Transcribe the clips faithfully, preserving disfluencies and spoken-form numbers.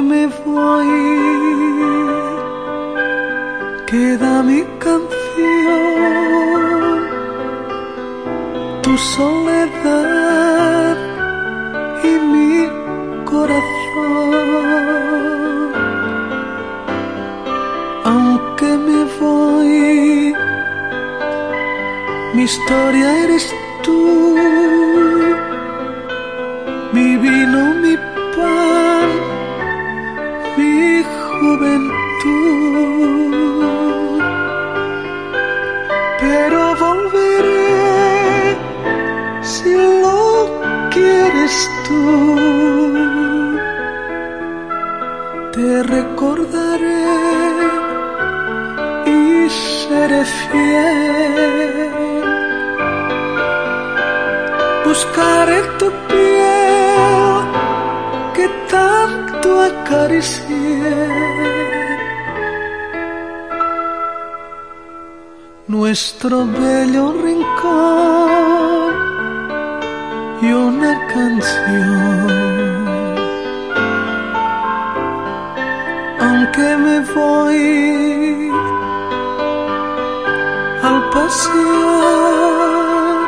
me voy, queda mi canción, tu soledad y mi corazón. Aunque me voy, mi historia eres tú, mi vino, mi pan, mi juventud. Pero volveré si lo quieres tú. Te recordaré y seré fiel. Buscaré tu piel que tanto acaricié, nuestro bello rincón y una canción. Aunque me voy al pasear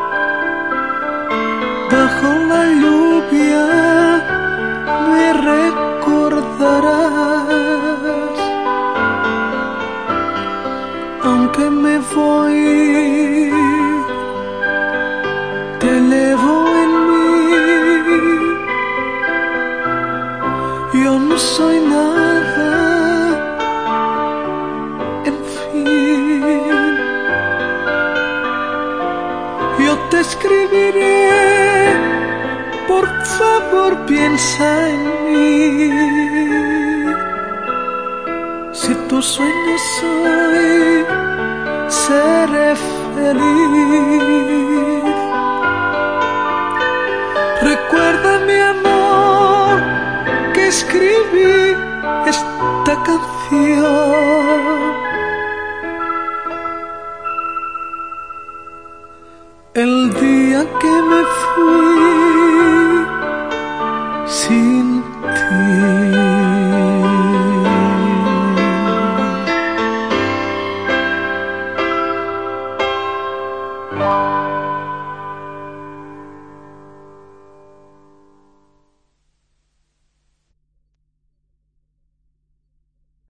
bajo la lluvia, me recordarás. Aunque me voy, te llevo en mí. Yo no soy nada, en fin. Yo te escribiré, por favor piensa en mí. Si tu sueño soy, seré feliz. Recuerda, mi amor, que escribí esta canción el día que me fui sin ti.